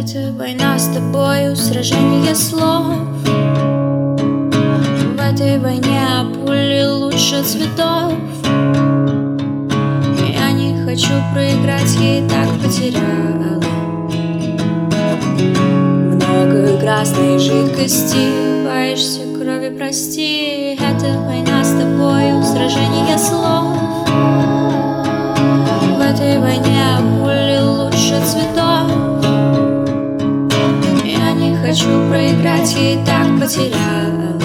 Это война с тобою, сражение слов. В этой войне пули лучше цветов. Я не хочу проиграть, я и так потеряла много красной жидкости. Боишься крови, прости. Это война с тобою, сражение слов. В этой войне пули лучше цветов. Я не хочу проиграть, я и так потеряла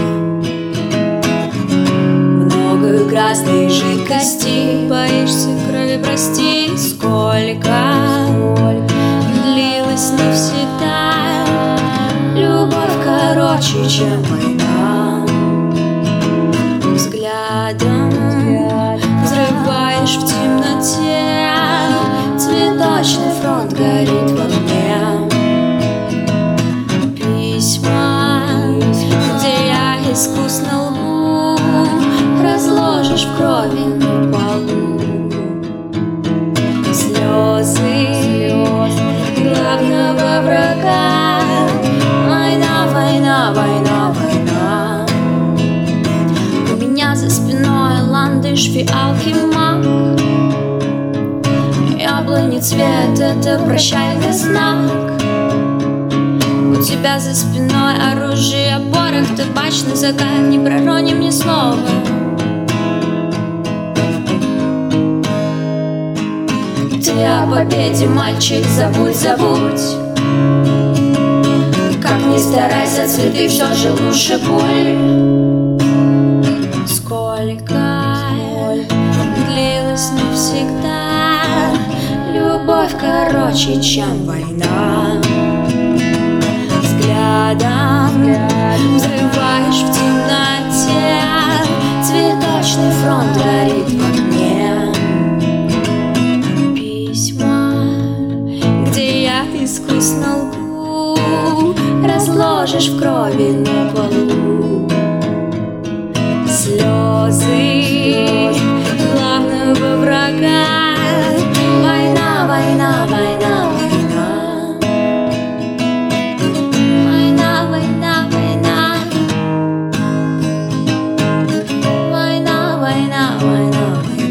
много красной жидкости. Боишься крови, прости. Сколько длилась навсегда любовь короче, чем война. Взглядом взрываешь в темноте. Цветочный фронт горит в огне. Письма, где я искусно лгу, разложишь в крови на полу. Слезы главного врага. Война, война, война, война. У меня за спиной ландыш, фиалки, мак. Яблони цвет — это прощальный знак. У тебя за спиной оружие, порох, табачный закат. Не пророним ни слова. Ты о победе, мальчик, забудь, забудь. Как ни старайся, цветы все же лучше пуль. Сколько длилась навсегда любовь короче, чем война. Взглядом взрываешь в темноте. Цветочный фронт горит в огне. Письма, где я искусно лгу, разложишь в крови на полу. Слезы главного врага. Война, война, война, война. Война, война, война. Война, война, война, война.